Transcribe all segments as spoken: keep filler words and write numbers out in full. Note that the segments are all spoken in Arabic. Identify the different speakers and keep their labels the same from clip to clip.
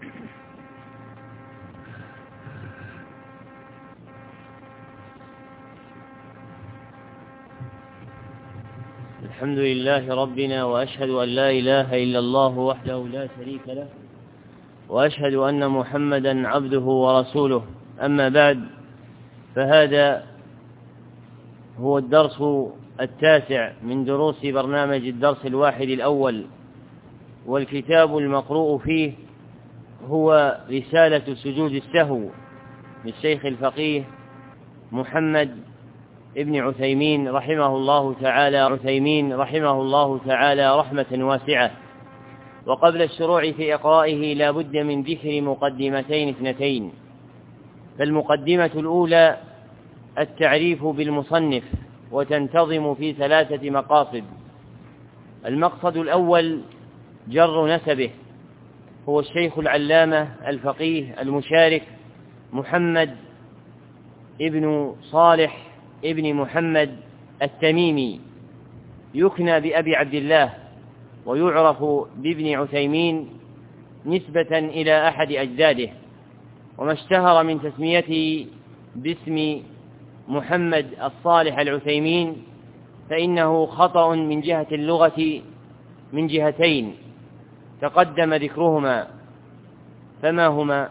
Speaker 1: الحمد لله ربنا، وأشهد أن لا إله إلا الله وحده لا شريك له، وأشهد أن محمدا عبده ورسوله. أما بعد، فهذا هو الدرس التاسع من دروس برنامج الدرس الواحد الأول، والكتاب المقروء فيه هو رسالة سجود السهو للشيخ الفقيه محمد ابن عثيمين رحمه الله تعالى عثيمين رحمه الله تعالى رحمة واسعة. وقبل الشروع في إقرائه لا بد من ذكر مقدمتين اثنتين. فالمقدمة الأولى التعريف بالمصنف، وتنتظم في ثلاثة مقاصد. المقصد الأول جر نسبه، هو الشيخ العلامة الفقيه المشارك محمد ابن صالح ابن محمد التميمي، يكنى بأبي عبد الله، ويعرف بابن عثيمين نسبة إلى أحد أجداده. وما اشتهر من تسميته باسم محمد الصالح العثيمين فإنه خطأ من جهة اللغة من جهتين تقدم ذكرهما، فما هما؟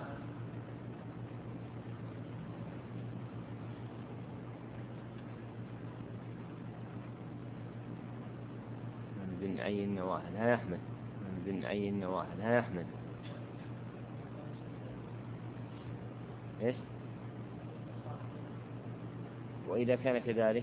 Speaker 1: من أي النواحي ها يا أحمد؟ من أي النواحي ها يا أحمد؟ إيش؟ وإذا كان كذلك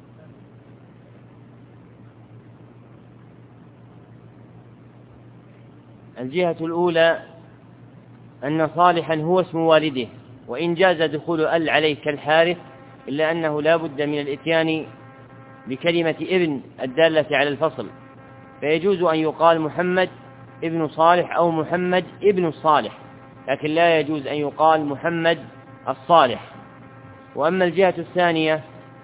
Speaker 1: الجهة الأولى أن صالحا هو اسم والده، وإن جاز دخول ال عليه كالحارث، إلا أنه لا بد من الإتيان بكلمة ابن الدالة على الفصل، فيجوز أن يقال محمد ابن صالح أو محمد ابن الصالح، لكن لا يجوز أن يقال محمد الصالح. وأما الجهة الثانية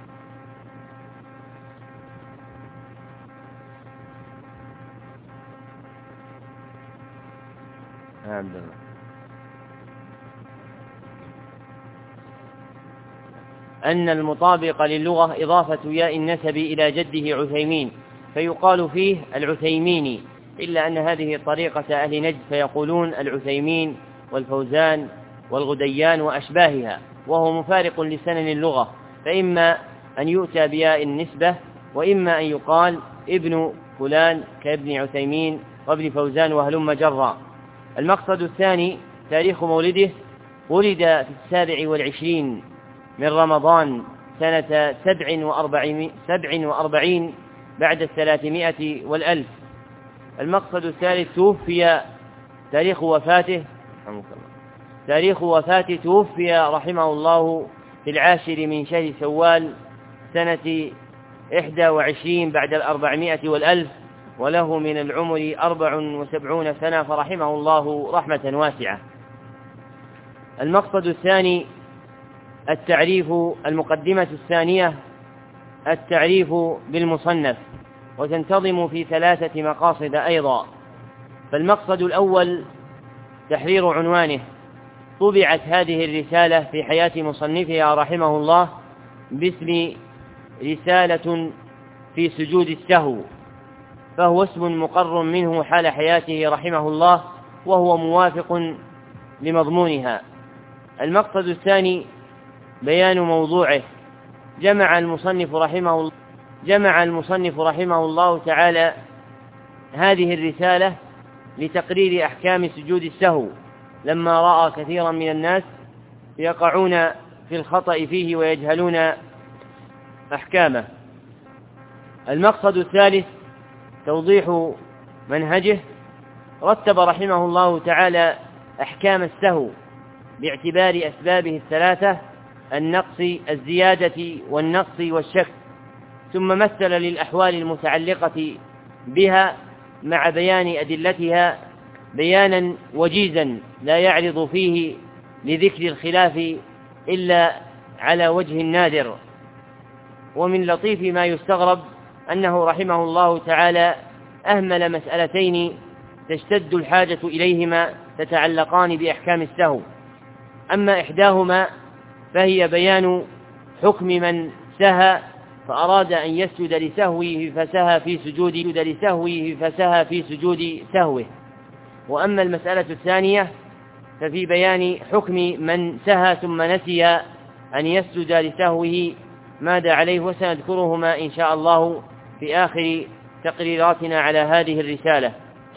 Speaker 1: أن المطابق للغة إضافة ياء النسب إلى جده عثيمين، فيقال فيه العثيميني، إلا أن هذه طريقة أهل نجد، فيقولون العثيمين والفوزان والغديان وأشباهها، وهو مفارق لسنن اللغة، فإما أن يؤتى بياء النسبة، وإما أن يقال ابن فلان كابن عثيمين وابن فوزان وهلم جرا. المقصد الثاني تاريخ مولده، ولد في السابع والعشرين من رمضان سنة سبع وأربعين, سبع وأربعين بعد الثلاثمائة والألف. المقصد الثالث توفي تاريخ وفاته تاريخ وفاته توفي رحمه الله في العاشر من شهر سوال سنة إحدى وعشرين بعد الأربعمائة والألف، وله من العمر أربع وسبعون سنة، فرحمه الله رحمة واسعة. المقصد الثاني التعريف المقدمة الثانية التعريف بالمصنف، وتنتظم في ثلاثة مقاصد أيضا. فالمقصد الأول تحرير عنوانه. طبعت هذه الرسالة في حياة مصنفها رحمه الله باسم رسالة في سجود السهو، فهو اسم مقر منه حال حياته رحمه الله، وهو موافق لمضمونها. المقصد الثاني بيان موضوعه. جمع المصنف رحمه الله جمع المصنف رحمه الله تعالى هذه الرسالة لتقرير أحكام سجود السهو، لما رأى كثيرا من الناس يقعون في الخطأ فيه ويجهلون أحكامه. المقصد الثالث توضيح منهجه. رتب رحمه الله تعالى أحكام السهو باعتبار أسبابه الثلاثة: النقص، الزيادة والنقص والشك، ثم مثل للأحوال المتعلقة بها مع بيان أدلتها بيانا وجيزا لا يعرض فيه لذكر الخلاف إلا على وجه نادر. ومن لطيف ما يستغرب أنه رحمه الله تعالى أهمل مسألتين تشتد الحاجة إليهما تتعلقان بأحكام السهو. أما إحداهما فهي بيان حكم من سهى فأراد أن يسجد لسهوه فسهى في سجود لسهوه فسهى في سجود سهوه. وأما المسألة الثانية ففي بيان حكم من سهى ثم نسي أن يسجد لسهوه ماذا عليه، وسنذكرهما إن شاء الله في آخر تقريراتنا على هذه الرسالة.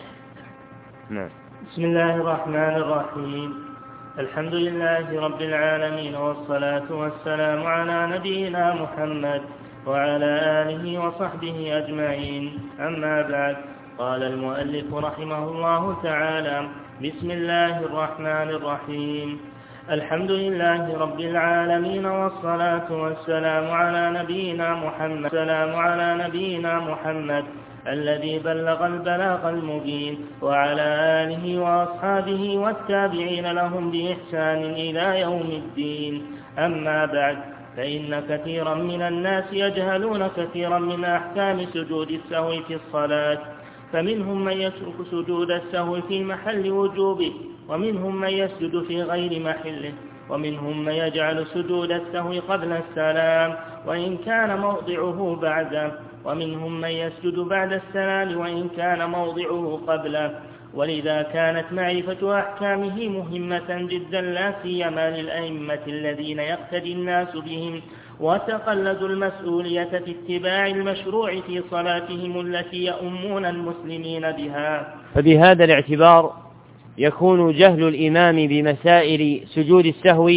Speaker 1: نعم.
Speaker 2: بسم الله الرحمن الرحيم. الحمد لله رب العالمين، والصلاة والسلام على نبينا محمد وعلى آله وصحبه أجمعين. أما بعد، قال المؤلف رحمه الله تعالى: بسم الله الرحمن الرحيم. الحمد لله رب العالمين، والصلاة والسلام على نبينا محمد السلام على نبينا محمد الذي بلغ البلاغ المبين، وعلى آله وأصحابه والتابعين لهم بإحسان إلى يوم الدين. أما بعد، فإن كثيرا من الناس يجهلون كثيرا من أحكام سجود السهو في الصلاة، فمنهم من يترك سجود السهو في محل وجوبه، ومنهم من يسجد في غير محله، ومنهم من يجعل سجود السهو قبل السلام وإن كان موضعه بعده، ومنهم من يسجد بعد السلام وإن كان موضعه قبله. ولذا كانت معرفة أحكامه مهمة جدا، لا سيما للأئمة الذين يقتدي الناس بهم وتقلدوا المسؤولية في اتباع المشروع في صلاتهم التي يؤمون المسلمين بها.
Speaker 1: فبهذا الاعتبار يكون جهل الإمام بمسائل سجود السهو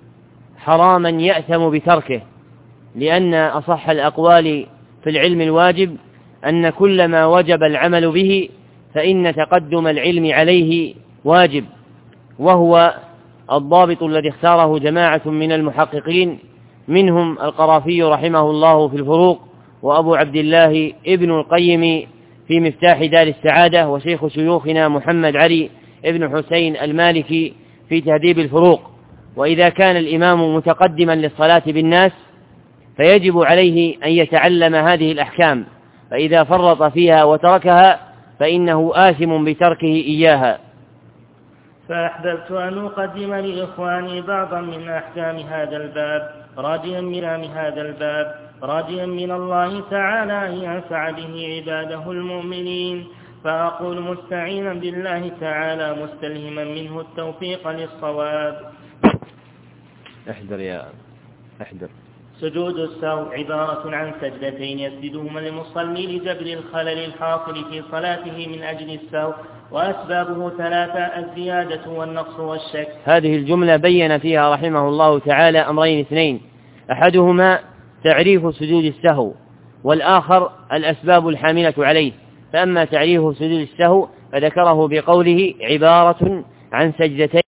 Speaker 1: حراما يأثم بتركه، لأن أصح الأقوال في العلم الواجب أن كل ما وجب العمل به فإن تقدم العلم عليه واجب، وهو الضابط الذي اختاره جماعة من المحققين، منهم القرافي رحمه الله في الفروق، وأبو عبد الله ابن القيم في مفتاح دار السعادة، وشيخ شيوخنا محمد علي ابن حسين المالكي في تهذيب الفروق. وإذا كان الإمام متقدما للصلاة بالناس فيجب عليه أن يتعلم هذه الأحكام، فإذا فرط فيها وتركها فإنه آثم بتركه إياها.
Speaker 2: فأحببت أن أقدم لإخواني بعضا من أحكام هذا الباب، راجيا من هذا الباب راجيا من الله تعالى أن ينفع به عباده المؤمنين. فأقول مستعينا بالله تعالى مستلهما منه التوفيق للصواب.
Speaker 1: احذر يا احذر.
Speaker 2: سجود السهو عبارة عن سجدتين يسجدهما المصلي لجبر الخلل الحاصل في صلاته من أجل السهو، وأسبابه ثلاثة: الزيادة والنقص والشك.
Speaker 1: هذه الجملة بين فيها رحمه الله تعالى أمرين اثنين: أحدهما تعريف سجود السهو، والآخر الأسباب الحاملة عليه. فأما تعريف سجود السهو فذكره بقوله عبارة عن سجدتين